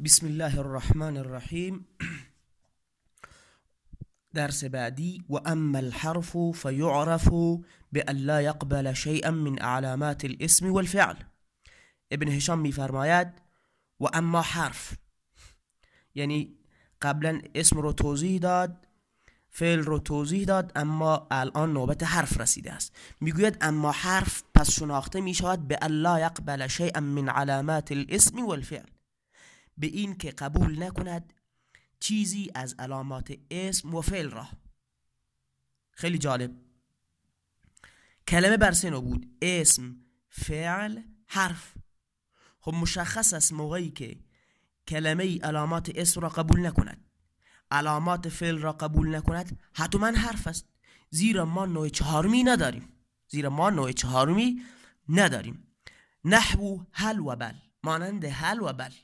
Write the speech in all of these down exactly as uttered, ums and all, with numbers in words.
بسم الله الرحمن الرحیم. درس بعدی: و اما الحرف فیعرف بأن لا يقبل شيئا من علامات الاسم والفعل. ابن هشام میفرماید و اما حرف، یعنی قبلا اسم رو توضیح داد، فعل رو توضیح داد، اما الان نوبت حرف رسیده است. میگوید اما حرف پس شناخته میشود به الا یقبل شیئا من علامات الاسم والفعل، به این که قبول نکند چیزی از علامات اسم و فعل را. خیلی جالب. کلمه بر سه نوع بود: اسم، فعل، حرف. خب مشخص است موقعی که کلمه علامات اسم را قبول نکند، علامات فعل را قبول نکند، حتما حرف است، زیرا ما نوع چهارمی نداریم زیرا ما نوع چهارمی نداریم نحو هل و بل، مانند هل و بل.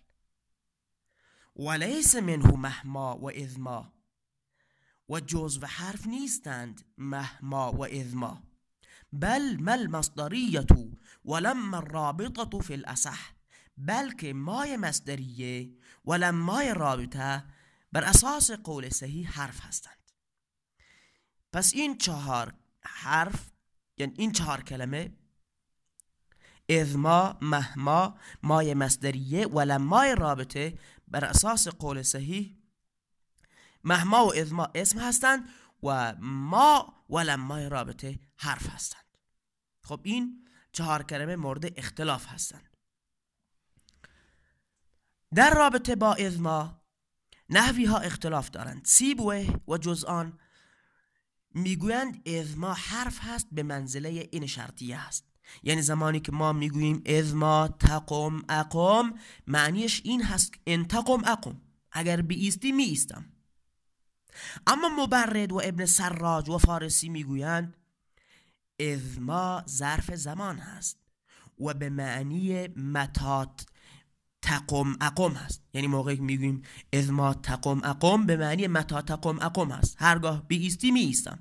ولیس منه مهما و اذما، و جزو حرف نیستند مهما و اذما. بل مل مصدریت ولما الرابطه فی الاصح، بلکه مای مصدریه و لمای رابطه بر اساس قول صحیح حرف هستند. پس این چهار حرف، یعنی این چهار کلمه، اذما، مهما، مای مصدریه و لمای رابطه، بر اساس قول صحیح مهما و اذما اسم هستند و ما و لمای رابطه حرف هستند. خب این چهار کلمه مورد اختلاف هستند. در رابطه با اذما نحوی ها اختلاف دارند. سیبوه و جزآن میگویند اذما حرف هست به منزله این شرطیه هست، یعنی زمانی که ما میگوییم اذما تقم اقم، معنیش این هست ان تقم اقم، اگر بیستی می ایستم. اما مبرد و ابن سراج و فارسی میگویند اذما ظرف زمان هست و به معنی متات تقم اقم هست، یعنی موقعی که میگوییم اذما تقم اقم به معنی متا تقم اقم هست، هرگاه بیستی می ایستم.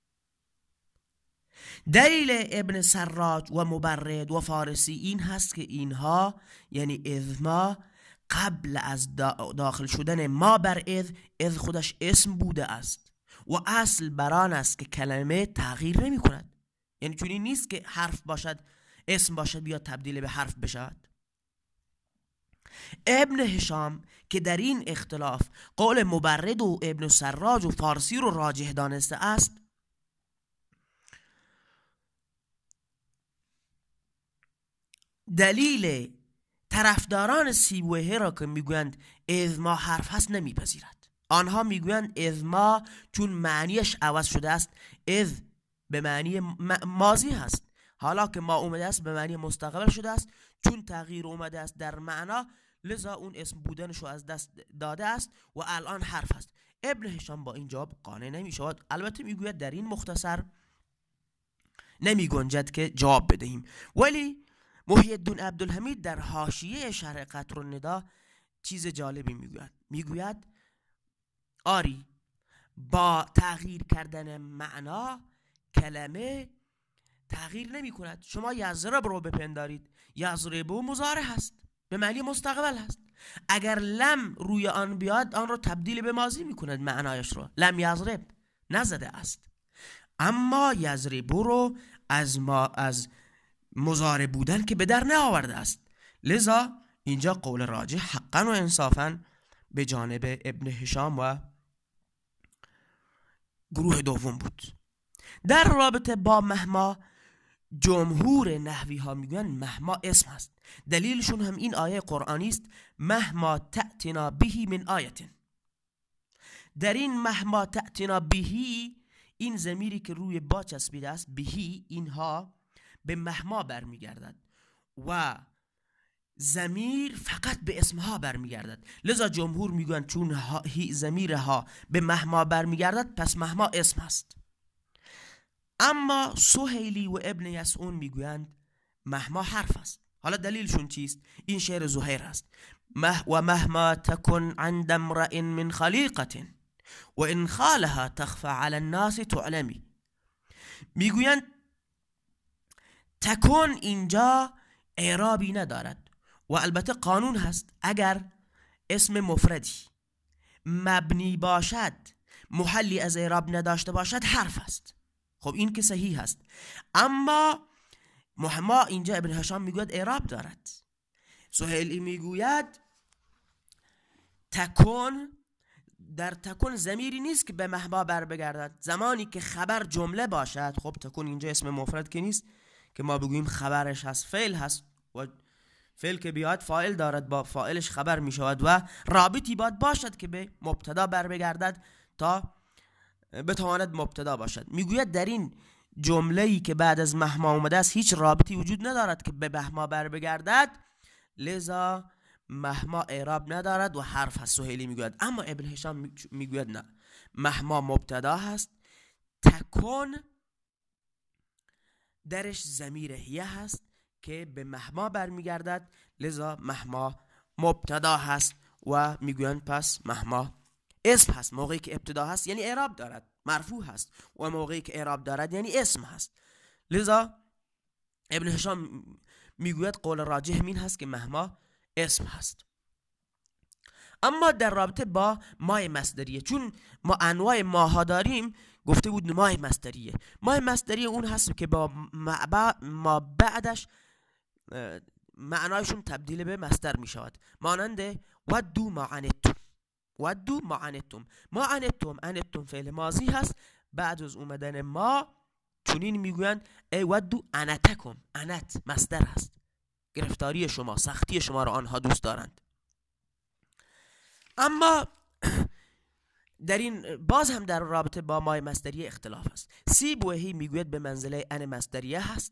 دلیل ابن سراج و مبرد و فارسی این هست که اینها، یعنی اذما، قبل از داخل شدن ما بر اذ، اذ خودش اسم بوده است و اصل بران است که کلمه تغییر نمی کند، یعنی چونی نیست که حرف باشد اسم باشد بیا تبدیل به حرف بشد. ابن هشام که در این اختلاف قول مبرد و ابن سراج و فارسی رو راجح دانسته است، دلیل طرفداران سیبویه را که میگویند اذما حرف هست نمیپذیرد. آنها میگویند اذما چون معنیش عوض شده است، اذ به معنی ماضی هست، حالا که ما اومده است به معنی مستقبل شده است، چون تغییر اومده است در معنا لذا اون اسم بودنش رو از دست داده است و الان حرف است. ابن هشام با این جواب قانع نمی شود. البته میگوید در این مختصر نمی گنجد که جواب بدهیم، ولی محی الدین عبدالحمید در حاشیه شرح قطر الندی چیز جالبی میگوید. میگوید آری، با تغییر کردن معنا کلمه تغییر نمی کند. شما یضرب رو بپندارید، یضرب و مضارع هست، به معنی مستقبل هست. اگر لم روی آن بیاد آن رو تبدیل به ماضی می کند، معنایش رو لم یضرب نزده است. اما یضرب رو از ما از مضارع بودن که به در نآورده است، لذا اینجا قول راجح حقا و انصافا به جانب ابن هشام و گروه دوم بود. در رابطه با مهما جمهور نحوی ها میگن مهما اسم هست. دلیلشون هم این آیه قرآنی است: مهما تأتنا بهی من آیت. در این مهما تأتنا بهی، این ضمیری که روی با چسبیده است، بهی، اینها به مهما برمیگردد و ضمیر فقط به اسمها برمیگردد. لذا جمهور میگن چون ضمیرها به مهما برمیگردد پس مهما اسم هست. اما سهیلی و ابن یسعون میگویند مهما حرف است. حالا دلیلشون چیست؟ این شعر زهیر است: مه و مهما تکن عند امرئ من خلیقة و ان خالها تخفى على الناس تعلمی. میگویند تکن اینجا اعرابی ندارد و البته قانون هست، اگر اسم مفردی مبنی باشد، محلی از اعراب نداشته باشد، حرف است. خب این که صحیح است، اما ما اینجا ابن هشام میگوید اعراب دارد. سهیلی میگوید تکون، در تکون ضمیری نیست که به مهما بر بگردد. زمانی که خبر جمله باشد، خب تکون اینجا اسم مفرد که نیست که ما بگوییم خبرش هست، فعل هست و فعل که بیاد فاعل دارد، با فاعلش خبر می شود و رابطی باید باشد که به مبتدا بر بگردد تا بتواند مبتدا باشد. میگوید در این جمله‌ای که بعد از مهما اومده است هیچ رابطی وجود ندارد که به مهما بر بگردد، لذا مهما اعراب ندارد و حرف هست. سهیلی میگوید، اما ابن هشام میگوید نه، مهما مبتدا هست، تکون درش ضمیر هیه هست که به مهما برمیگردد، لذا مهما مبتدا هست و میگویند پس مهما اسم هست. موقعی که ابتدا هست یعنی اعراب دارد، مرفوع هست، و موقعی که اعراب دارد یعنی اسم هست. لذا ابن هشام میگوید قول راجح این هست که مهما اسم هست. اما در رابطه با مای مصدریه، چون ما انواع ماها داریم، گفته بود مای مصدریه. مای مصدریه اون هست که با ما بعدش معنایشون تبدیل به مصدر می شود، مانند ودو ما عنتم، ودو ما عنتم. ما عنتم، عنتم فعل ماضی هست، بعد از اومدن ما چونین میگویند ای ودو عنتکم، عنت مصدر هست، گرفتاری شما، سختی شما را آنها دوست دارند. اما در این باز هم در رابطه با مای مصدریه اختلاف است. سیبویهی میگوید به منزله ان مصدریه هست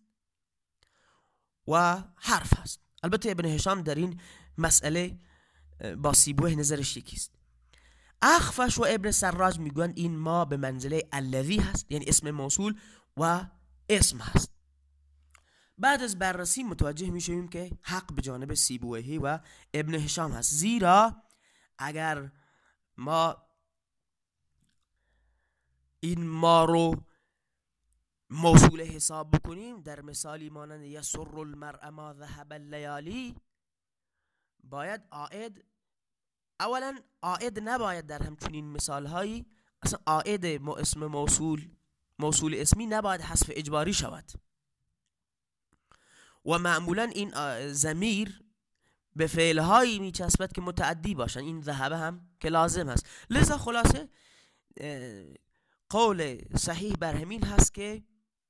و حرف هست. البته ابن هشام در این مسئله با سیبویه نظرش یکیست. اخفش و ابن سراج میگویند این ما به منزله الذی هست، یعنی اسم موصول و اسم هست. بعد از بررسی متوجه میشویم که حق به جانب سیبویهی و ابن هشام هست، زیرا اگر ما این ما رو موصول حساب بکنیم، در مثالی مانند یسر المرء ما ذهب اللیالی، باید عائد، اولا عائد نباید در همچنین مثال هایی، اصلا عائد اسم موصول موصول اسمی نباید حذف اجباری شود و معمولا این ضمیر به فعل هایی میچسبد که متعدی باشن. این ذهب هم که لازم هست. لذا خلاصه قول صحیح بر همین هست که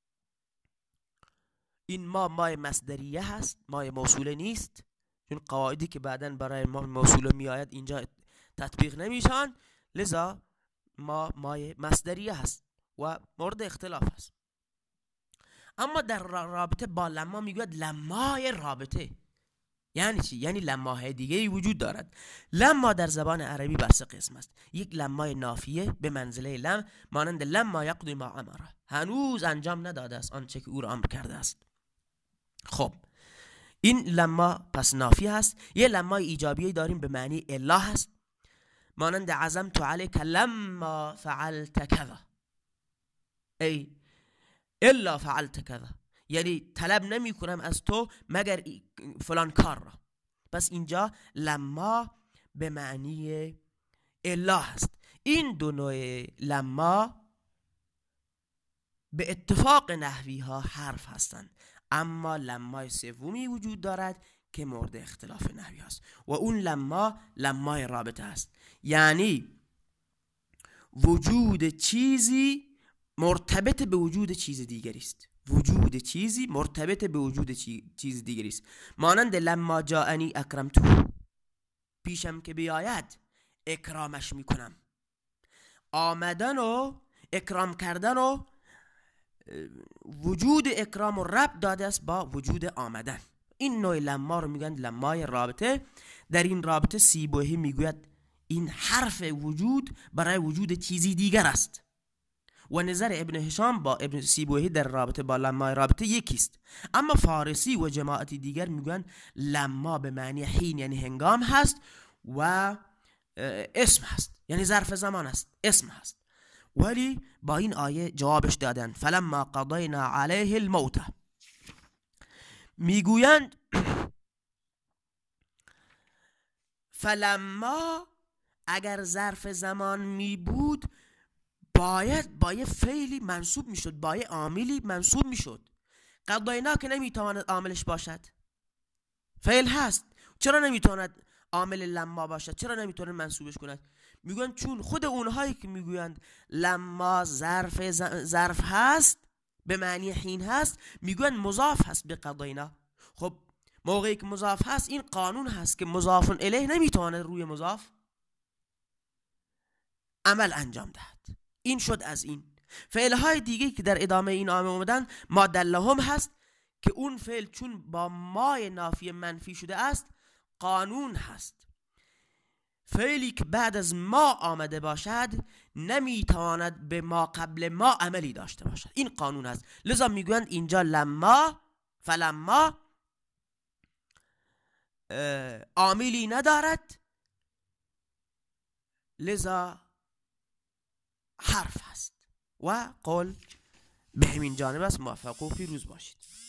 این ما مای مصدریه هست، مای موصوله نیست، چون قواعدی که بعداً برای ما موصوله می آید اینجا تطبیق نمیشن. لذا ما مای مصدریه هست و مورد اختلاف هست. اما در رابطه با لما میگوید لمای رابطه یعنی چی؟ یعنی لماهای دیگه وجود دارد. لما در زبان عربی بر سه قسم است. یک لمای نافیه به منزله لم، مانند لما یقضی ما امره، هنوز انجام نداده است آنچه که او را امر کرده است. خب این لما پس نافی هست. یه لمای ایجابیه داریم به معنی الا هست، مانند عزمت علیک لما فعلت کذا، ای الا فعلت کذا، یعنی طلب نمی کنم از تو مگر فلان کار را. پس اینجا لما به معنی الا هست. این دو نوع لما به اتفاق نحوی ها حرف هستند، اما لمای سومی وجود دارد که مورد اختلاف نحوی هست و اون لما لمای رابطه است، یعنی وجود چیزی مرتبط به وجود چیز دیگری است. وجود چیزی مرتبط به وجود چیز دیگری است، مانند لما جاءنی اکرمتو، پیشم که بیاید اکرامش میکنم. آمدن و اکرام کردن و وجود اکرام و ربط داده است با وجود آمدن. این نوع لما رو میگن لمای رابطه. در این رابطه سیبویهی میگوید این حرف وجود برای وجود چیزی دیگر است و نظر ابن هشام با ابن سیبویهی در رابطه با لمای رابطه یکیست. اما فارسی و جماعتی دیگر میگن لما به معنی حین یعنی هنگام هست و اسم هست، یعنی ظرف زمان است، اسم هست. ولی با این آیه جوابش دادن فلما قضینا علیه الموت، فلما اگر ظرف زمان می بود باید با یه فعلی منصوب می شد، با یه عاملی منصوب می شد. قضینا که نمیتواند عاملش باشد، فعل هست، چرا نمیتواند عامل لما باشد؟ چرا نمیتواند منصوبش کند؟ میگن چون خود اونهایی که میگویند لما ظرف ظرف هست به معنی حین هست، میگن مضاف هست به قضینا. خب موقعی که مضاف هست این قانون هست که مضاف الیه نمیتواند روی مضاف عمل انجام دهد. این شد از این. فعلهای دیگه که در ادامه این نامه اومدن ما دلهم هست که اون فعل چون با مای نافی منفی شده است قانون هست. فعلی که بعد از ما آمده باشد نمیتواند به ما قبل ما عملی داشته باشد. این قانون هست. لذا میگویند اینجا لما فلما عاملی ندارد، لذا حرف هست. و قول به همین جانب است. موفق و پیروز باشید.